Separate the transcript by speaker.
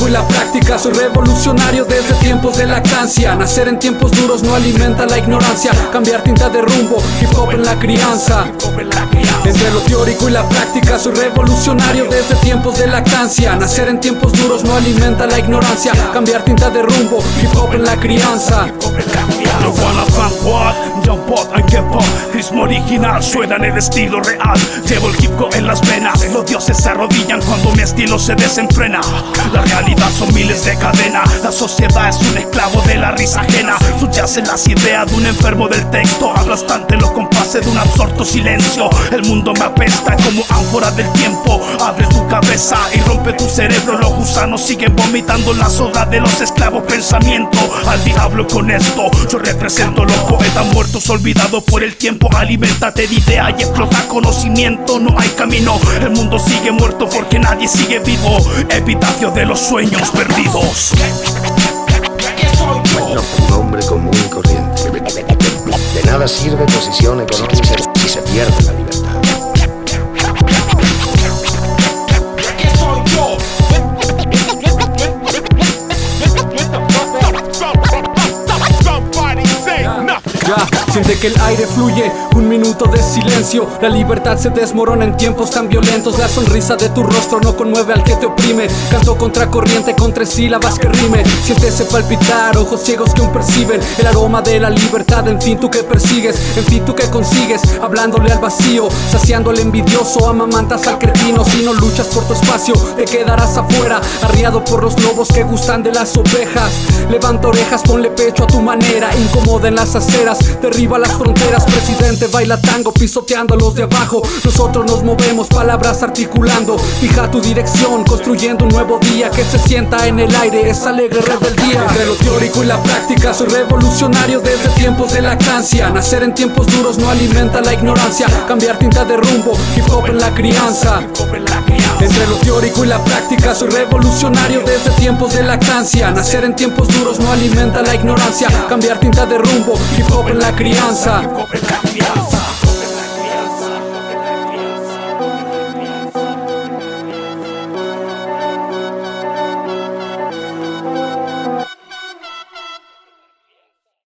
Speaker 1: teórico y la práctica. Soy revolucionario desde tiempos de lactancia. Nacer en tiempos duros no alimenta la ignorancia. Cambiar tinta de rumbo, hip hop en la crianza. Entre lo teórico y la práctica soy revolucionario desde tiempos de lactancia. Nacer en tiempos duros no alimenta la ignorancia. Cambiar tinta de rumbo, hip hop en la crianza.
Speaker 2: No wanna thank what, jump out and give up. Ritmo original, suena en el estilo real. Llevo el hip hop en las venas. Los dioses se arrodillan cuando mi estilo se desenfrena. La realidad son miles de cadenas. La sociedad es un esclavo de la risa ajena. Subyacen las ideas de un enfermo del texto. Aplastante los compases de un absorto silencio. El mundo me apesta como ánfora del tiempo. Abre tu cabeza y rompe tu cerebro. Los gusanos siguen vomitando las obras de los esclavos pensamiento. Al diablo con esto, yo represento los poetas muertos olvidados por el tiempo. Aliméntate de idea y explota conocimiento. No hay camino, el mundo sigue muerto porque nadie sigue vivo. Epitafio de los sueños perdidos.
Speaker 3: Bueno, un hombre común y corriente. De nada sirve posición económica si se pierde la libertad.
Speaker 1: Siente que el aire fluye, un minuto de silencio. La libertad se desmorona en tiempos tan violentos. La sonrisa de tu rostro no conmueve al que te oprime. Canto contra corriente con 3 sílabas que rime. Siéntese palpitar, ojos ciegos que aún perciben el aroma de la libertad. En fin, tú que persigues, en fin, tú que consigues. Hablándole al vacío, saciando al envidioso. Amamantas al cretino, si no luchas por tu espacio te quedarás afuera, arriado por los lobos que gustan de las ovejas. Levanta orejas, ponle pecho a tu manera. Incomoda en las aceras, derriba las fronteras. Presidente baila tango pisoteando a los de abajo. Nosotros nos movemos, palabras articulando. Fija tu dirección, construyendo un nuevo día que se sienta en el aire, es alegre rebeldía. Entre lo teórico y la práctica soy revolucionario desde tiempos de lactancia. Nacer en tiempos duros no alimenta la ignorancia. Cambiar tinta de rumbo, hip hop en la crianza. Entre lo teórico y la práctica soy revolucionario desde tiempos de lactancia. Nacer en tiempos duros no alimenta la ignorancia. Cambiar tinta de rumbo, hip hop en la crianza.